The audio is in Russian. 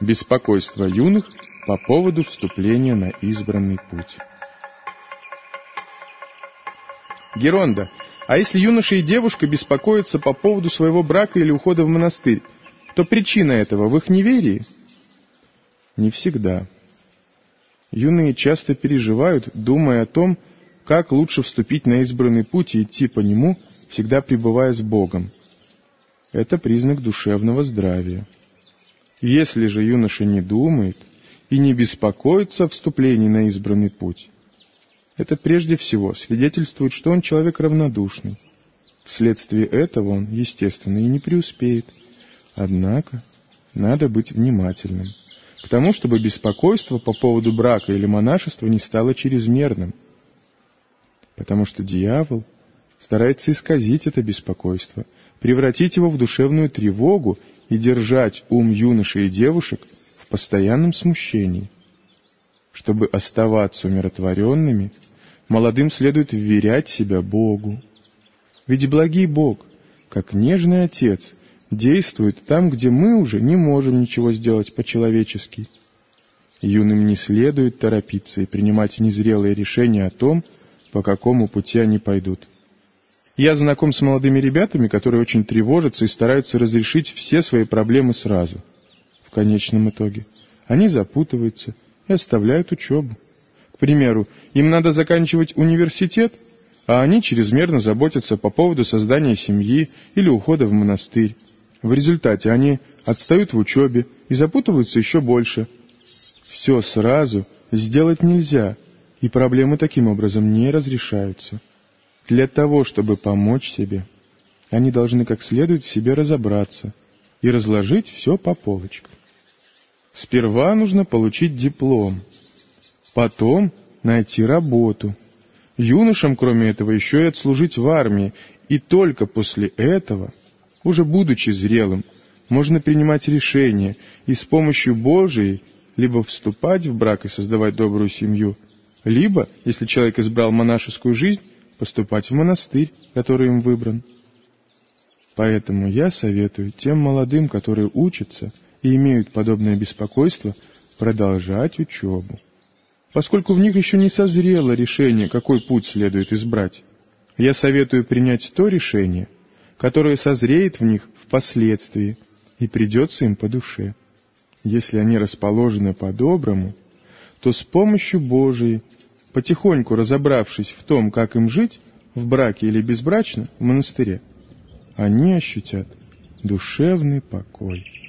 Беспокойство юных по поводу вступления на избранный путь. Геронда, а если юноша и девушка беспокоятся по поводу своего брака или ухода в монастырь, то причина этого в их неверии? Не всегда. Юные часто переживают, думая о том, как лучше вступить на избранный путь и идти по нему, всегда пребывая с Богом. Это признак душевного здравия. Если же юноша не думает и не беспокоится о вступлении на избранный путь, это прежде всего свидетельствует, что он человек равнодушный. Вследствие этого он, естественно, и не преуспеет. Однако надо быть внимательным к тому, чтобы беспокойство по поводу брака или монашества не стало чрезмерным, потому что дьявол старается исказить это беспокойство, превратить его в душевную тревогу и держать ум юношей и девушек в постоянном смущении. Чтобы оставаться умиротворенными, молодым следует вверять себя Богу. Ведь благий Бог, как нежный Отец, действует там, где мы уже не можем ничего сделать по-человечески. Юным не следует торопиться и принимать незрелые решения о том, по какому пути они пойдут. Я знаком с молодыми ребятами, которые очень тревожатся и стараются разрешить все свои проблемы сразу. В конечном итоге они запутываются и оставляют учебу. К примеру, им надо заканчивать университет, а они чрезмерно заботятся по поводу создания семьи или ухода в монастырь. В результате они отстают в учебе и запутываются еще больше. Все сразу сделать нельзя, и проблемы таким образом не разрешаются. Для того, чтобы помочь себе, они должны как следует в себе разобраться и разложить все по полочкам. Сперва нужно получить диплом, потом найти работу. Юношам, кроме этого, еще и отслужить в армии, и только после этого, уже будучи зрелым, можно принимать решение и с помощью Божией либо вступать в брак и создавать добрую семью, либо, если человек избрал монашескую жизнь, поступать в монастырь, который им выбран. Поэтому я советую тем молодым, которые учатся и имеют подобное беспокойство, продолжать учебу, поскольку в них еще не созрело решение, какой путь следует избрать. Я советую принять то решение, которое созреет в них впоследствии и придется им по душе. Если они расположены по-доброму, то с помощью Божией, потихоньку разобравшись в том, как им жить, в браке или безбрачно, в монастыре, они ощутят душевный покой.